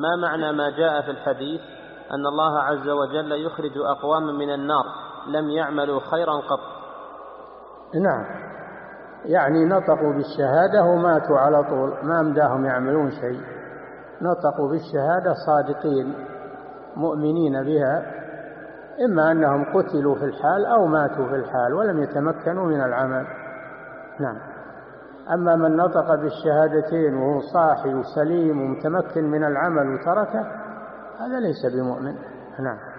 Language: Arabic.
ما معنى ما جاء في الحديث أن الله عز وجل يخرج أقواما من النار لم يعملوا خيرا قط؟ نعم، يعني نطقوا بالشهادة وماتوا على طول، ما أمداهم يعملون شيء، نطقوا بالشهادة صادقين مؤمنين بها، إما أنهم قتلوا في الحال أو ماتوا في الحال ولم يتمكنوا من العمل. نعم. أما من نطق بالشهادتين وهو صاحي وسليم ومتمكن من العمل وتركه، هذا ليس بمؤمن. نعم.